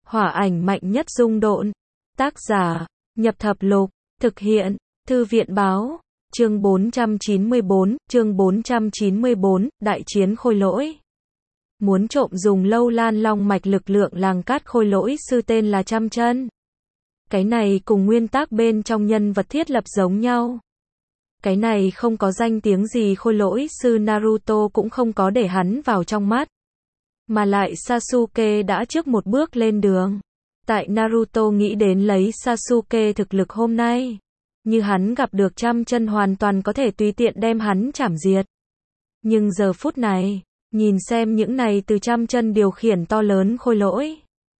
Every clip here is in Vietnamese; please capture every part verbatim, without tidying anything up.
Hỏa ảnh mạnh nhất dung độn. Tác giả, Nhập Thập Lục. Thực hiện, Thư viện báo. Chương bốn trăm chín mươi bốn, chương bốn trăm chín mươi bốn, Đại chiến khôi lỗi. Muốn trộm dùng lâu lan long mạch lực lượng làng cát khôi lỗi sư tên là Trăm Chân. Cái này cùng nguyên tắc bên trong nhân vật thiết lập giống nhau. Cái này không có danh tiếng gì, khôi lỗi sư Naruto cũng không có để hắn vào trong mắt. Mà lại Sasuke đã trước một bước lên đường. Tại Naruto nghĩ đến lấy Sasuke thực lực hôm nay, như hắn gặp được Trăm Chân hoàn toàn có thể tùy tiện đem hắn chảm diệt. Nhưng giờ phút này, nhìn xem những này từ Trăm Chân điều khiển to lớn khôi lỗi,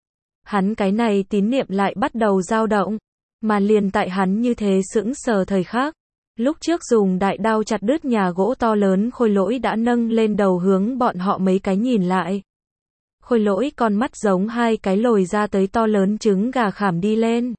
hắn cái này tín niệm lại bắt đầu dao động. Mà liền tại hắn như thế sững sờ thời khắc, lúc trước dùng đại đao chặt đứt nhà gỗ to lớn khôi lỗi đã nâng lên đầu hướng bọn họ mấy cái nhìn lại. Khôi lỗi con mắt giống hai cái lồi ra tới to lớn trứng gà khảm đi lên.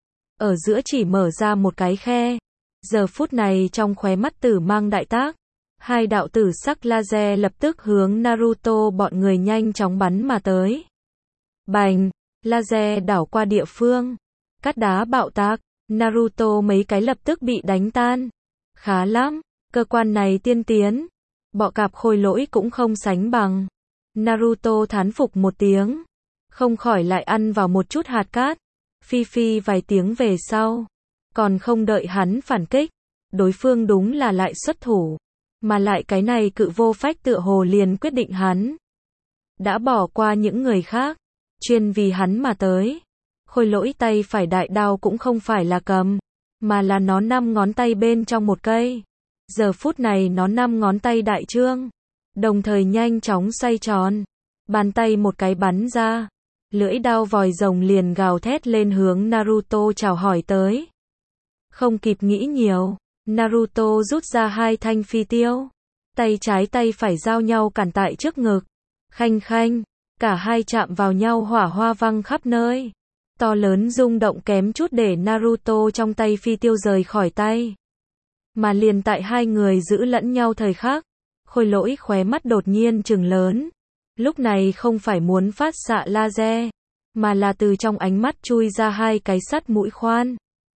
Ở giữa chỉ mở ra một cái khe. Giờ phút này trong khóe mắt tử mang đại tác. Hai đạo tử sắc laser lập tức hướng Naruto bọn người nhanh chóng bắn mà tới. Bành! Laser đảo qua địa phương. Cát đá bạo tạc. Naruto mấy cái lập tức bị đánh tan. Khá lắm, cơ quan này tiên tiến. Bọ cạp khôi lỗi cũng không sánh bằng. Naruto thán phục một tiếng. Không khỏi lại ăn vào một chút hạt cát. Phi phi vài tiếng về sau. Còn không đợi hắn phản kích. Đối phương đúng là lại xuất thủ. Mà lại cái này cự vô phách tựa hồ liền quyết định hắn. Đã bỏ qua những người khác. Chuyên vì hắn mà tới. Khôi lỗi tay phải đại đao cũng không phải là cầm. Mà là nó năm ngón tay bên trong một cây. Giờ phút này nó năm ngón tay đại trương. Đồng thời nhanh chóng xoay tròn. Bàn tay một cái bắn ra. Lưỡi đao vòi rồng liền gào thét lên hướng Naruto chào hỏi tới. Không kịp nghĩ nhiều. Naruto rút ra hai thanh phi tiêu. Tay trái tay phải giao nhau cản tại trước ngực. Khanh khanh. Cả hai chạm vào nhau, hỏa hoa văng khắp nơi. To lớn rung động kém chút để Naruto trong tay phi tiêu rời khỏi tay. Mà liền tại hai người giữ lẫn nhau thời khắc, khôi lỗi khóe mắt đột nhiên trừng lớn. Lúc này không phải muốn phát xạ laser, mà là từ trong ánh mắt chui ra hai cái sắt mũi khoan.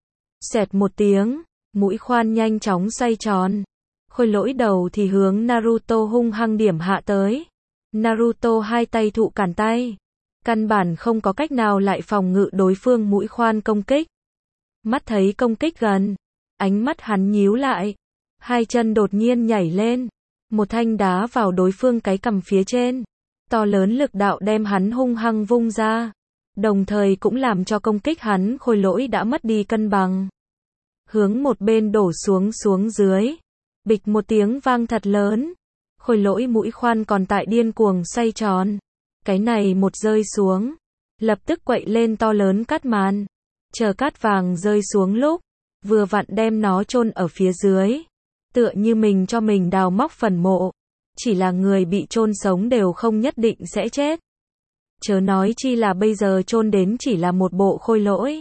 Xẹt một tiếng, mũi khoan nhanh chóng xoay tròn. Khôi lỗi đầu thì hướng Naruto hung hăng điểm hạ tới. Naruto hai tay thụ cản tay. Căn bản không có cách nào lại phòng ngự đối phương mũi khoan công kích. Mắt thấy công kích gần, ánh mắt hắn nhíu lại. Hai chân đột nhiên nhảy lên. Một thanh đá vào đối phương cái cằm phía trên. To lớn lực đạo đem hắn hung hăng vung ra. Đồng thời cũng làm cho công kích hắn khôi lỗi đã mất đi cân bằng. Hướng một bên đổ xuống xuống dưới. Bịch một tiếng vang thật lớn. Khôi lỗi mũi khoan còn tại điên cuồng xoay tròn. Cái này một rơi xuống. Lập tức quậy lên to lớn cát màn. Chờ cát vàng rơi xuống lúc. Vừa vặn đem nó chôn ở phía dưới. Tựa như mình cho mình đào móc phần mộ. Chỉ là người bị chôn sống đều không nhất định sẽ chết. Chớ nói chi là bây giờ chôn đến chỉ là một bộ khôi lỗi.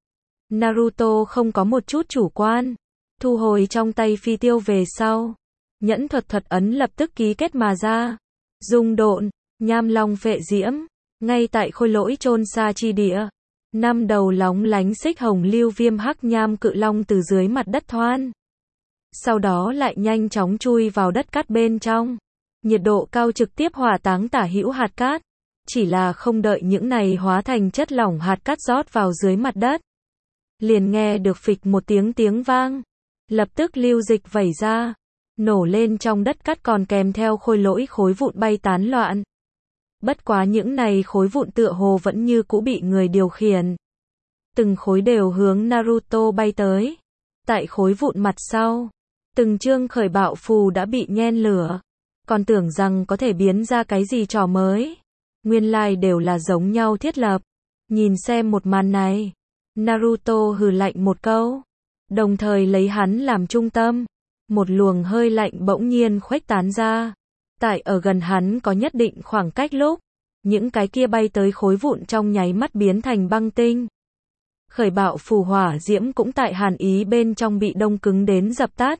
Naruto không có một chút chủ quan. Thu hồi trong tay phi tiêu về sau. Nhẫn thuật thuật ấn lập tức ký kết mà ra. Dung độn, nham long phệ diễm. Ngay tại khôi lỗi chôn xa chi địa. Năm đầu lóng lánh xích hồng lưu viêm hắc nham cự long từ dưới mặt đất thoan. Sau đó lại nhanh chóng chui vào đất cát bên trong. Nhiệt độ cao trực tiếp hỏa táng tả hữu hạt cát. Chỉ là không đợi những này hóa thành chất lỏng hạt cát rót vào dưới mặt đất. Liền nghe được phịch một tiếng tiếng vang. Lập tức lưu dịch vẩy ra. Nổ lên trong đất cát còn kèm theo khôi lỗi khối vụn bay tán loạn. Bất quá những này khối vụn tựa hồ vẫn như cũ bị người điều khiển. Từng khối đều hướng Naruto bay tới. Tại khối vụn mặt sau. Từng chương khởi bạo phù đã bị nhen lửa. Còn tưởng rằng có thể biến ra cái gì trò mới. Nguyên lai đều là giống nhau thiết lập. Nhìn xem một màn này. Naruto hừ lạnh một câu. Đồng thời lấy hắn làm trung tâm. Một luồng hơi lạnh bỗng nhiên khuếch tán ra. Tại ở gần hắn có nhất định khoảng cách lúc. Những cái kia bay tới khối vụn trong nháy mắt biến thành băng tinh. Khởi bạo phù hỏa diễm cũng tại hàn ý bên trong bị đông cứng đến dập tắt.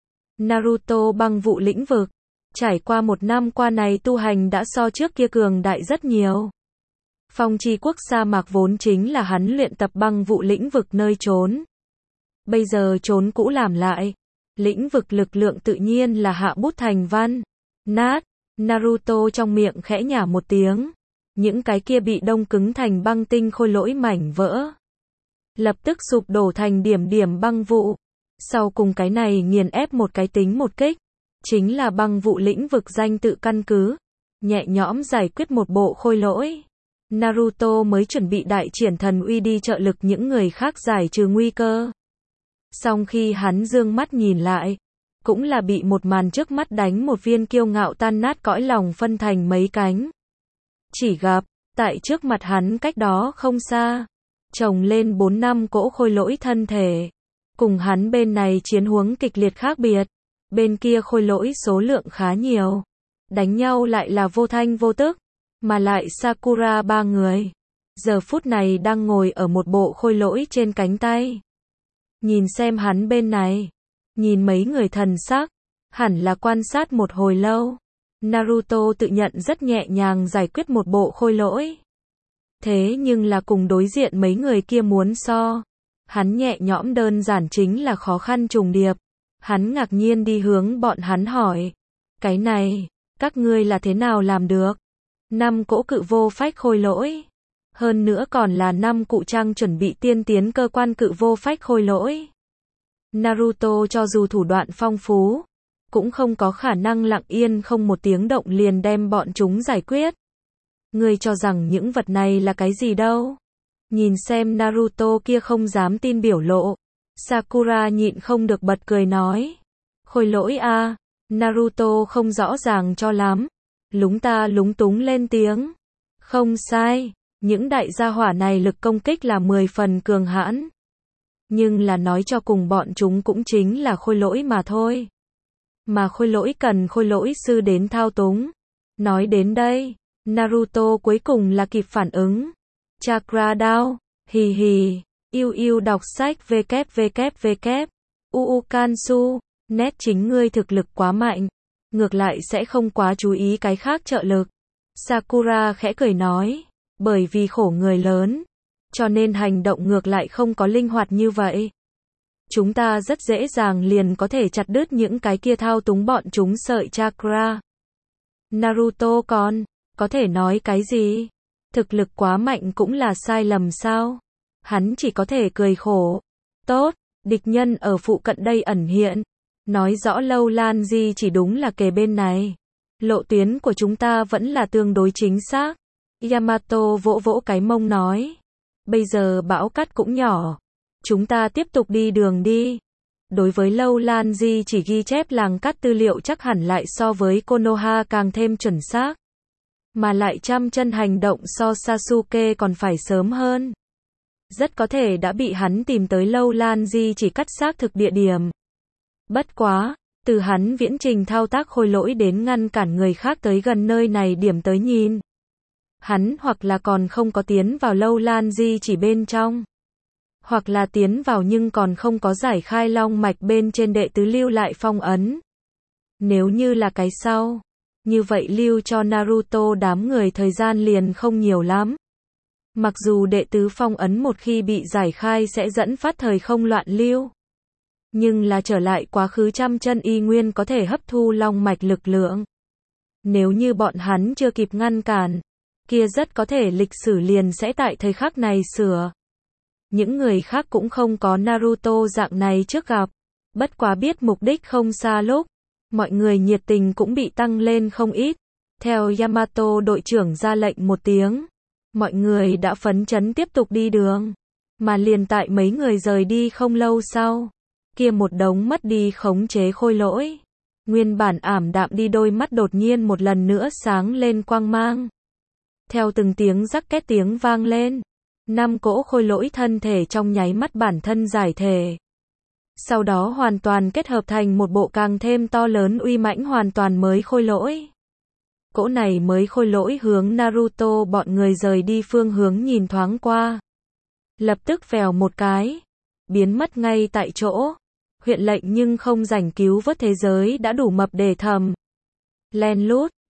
Naruto băng vụ lĩnh vực. Trải qua một năm qua này tu hành đã so trước kia cường đại rất nhiều. Phong Chi Quốc sa mạc vốn chính là hắn luyện tập băng vụ lĩnh vực nơi trốn. Bây giờ trốn cũ làm lại. Lĩnh vực lực lượng tự nhiên là hạ bút thành văn. Nát. Naruto trong miệng khẽ nhả một tiếng. Những cái kia bị đông cứng thành băng tinh khôi lỗi mảnh vỡ. Lập tức sụp đổ thành điểm điểm băng vụ. Sau cùng cái này nghiền ép một cái tính một kích. Chính là băng vụ lĩnh vực danh tự căn cứ. Nhẹ nhõm giải quyết một bộ khôi lỗi. Naruto mới chuẩn bị đại triển thần uy đi trợ lực những người khác giải trừ nguy cơ. Song khi hắn dương mắt nhìn lại, cũng là bị một màn trước mắt đánh một viên kiêu ngạo tan nát cõi lòng phân thành mấy cánh. Chỉ gặp, tại trước mặt hắn cách đó không xa, chồng lên bốn năm cỗ khôi lỗi thân thể. Cùng hắn bên này chiến huống kịch liệt khác biệt, bên kia khôi lỗi số lượng khá nhiều. Đánh nhau lại là vô thanh vô tức, mà lại Sakura ba người. Giờ phút này đang ngồi ở một bộ khôi lỗi trên cánh tay. Nhìn xem hắn bên này, nhìn mấy người thần sắc, hẳn là quan sát một hồi lâu. Naruto tự nhận rất nhẹ nhàng giải quyết một bộ khôi lỗi. Thế nhưng là cùng đối diện mấy người kia muốn so, hắn nhẹ nhõm đơn giản chính là khó khăn trùng điệp. Hắn ngạc nhiên đi hướng bọn hắn hỏi, cái này, các ngươi là thế nào làm được? Năm cỗ cự vô phách khôi lỗi. Hơn nữa còn là năm cụ trang chuẩn bị tiên tiến cơ quan cự vô phách khôi lỗi. Naruto cho dù thủ đoạn phong phú, cũng không có khả năng lặng yên không một tiếng động liền đem bọn chúng giải quyết. Ngươi cho rằng những vật này là cái gì đâu? Nhìn xem Naruto kia không dám tin biểu lộ, Sakura nhịn không được bật cười nói. Khôi lỗi a, à, Naruto không rõ ràng cho lắm. Lúng ta lúng túng lên tiếng. Không sai, những đại gia hỏa này lực công kích là mười phần cường hãn. Nhưng là nói cho cùng bọn chúng cũng chính là khôi lỗi mà thôi. Mà khôi lỗi cần khôi lỗi sư đến thao túng. Nói đến đây, Naruto cuối cùng là kịp phản ứng. Chakra đao, hì hì, yêu yêu đọc sách www. Uukansu, nét chính ngươi thực lực quá mạnh. Ngược lại sẽ không quá chú ý cái khác trợ lực. Sakura khẽ cười nói, bởi vì khổ người lớn, cho nên hành động ngược lại không có linh hoạt như vậy. Chúng ta rất dễ dàng liền có thể chặt đứt những cái kia thao túng bọn chúng sợi chakra. Naruto còn, có thể nói cái gì? Thực lực quá mạnh cũng là sai lầm sao? Hắn chỉ có thể cười khổ. Tốt, địch nhân ở phụ cận đây ẩn hiện. Nói rõ Lâu Lan Di chỉ đúng là kề bên này. Lộ tuyến của chúng ta vẫn là tương đối chính xác. Yamato vỗ vỗ cái mông nói. Bây giờ bão cát cũng nhỏ. Chúng ta tiếp tục đi đường đi. Đối với Lâu Lan Di chỉ ghi chép làng cát tư liệu chắc hẳn lại so với Konoha càng thêm chuẩn xác. Mà lại trăm chân hành động so Sasuke còn phải sớm hơn. Rất có thể đã bị hắn tìm tới Lâu Lan Di chỉ cắt xác thực địa điểm. Bất quá, từ hắn viễn trình thao tác khôi lỗi đến ngăn cản người khác tới gần nơi này điểm tới nhìn. Hắn hoặc là còn không có tiến vào Lâu Lan Di chỉ bên trong. Hoặc là tiến vào nhưng còn không có giải khai long mạch bên trên đệ tứ lưu lại phong ấn. Nếu như là cái sau, như vậy lưu cho Naruto đám người thời gian liền không nhiều lắm. Mặc dù đệ tứ phong ấn một khi bị giải khai sẽ dẫn phát thời không loạn lưu. Nhưng là trở lại quá khứ trăm chân y nguyên có thể hấp thu long mạch lực lượng. Nếu như bọn hắn chưa kịp ngăn cản, kia rất có thể lịch sử liền sẽ tại thời khắc này sửa. Những người khác cũng không có Naruto dạng này trước gặp. Bất quá biết mục đích không xa lúc. Mọi người nhiệt tình cũng bị tăng lên không ít. Theo Yamato đội trưởng ra lệnh một tiếng. Mọi người đã phấn chấn tiếp tục đi đường. Mà liền tại mấy người rời đi không lâu sau. Kia một đống mất đi khống chế khôi lỗi. Nguyên bản ảm đạm đi đôi mắt đột nhiên một lần nữa sáng lên quang mang. Theo từng tiếng rắc két tiếng vang lên. Năm cỗ khôi lỗi thân thể trong nháy mắt bản thân giải thể. Sau đó hoàn toàn kết hợp thành một bộ càng thêm to lớn uy mãnh hoàn toàn mới khôi lỗi. Cỗ này mới khôi lỗi hướng Naruto bọn người rời đi phương hướng nhìn thoáng qua. Lập tức vèo một cái. Biến mất ngay tại chỗ. Huyện lệnh nhưng không rảnh cứu vớt thế giới đã đủ mập để thầm. Len lút,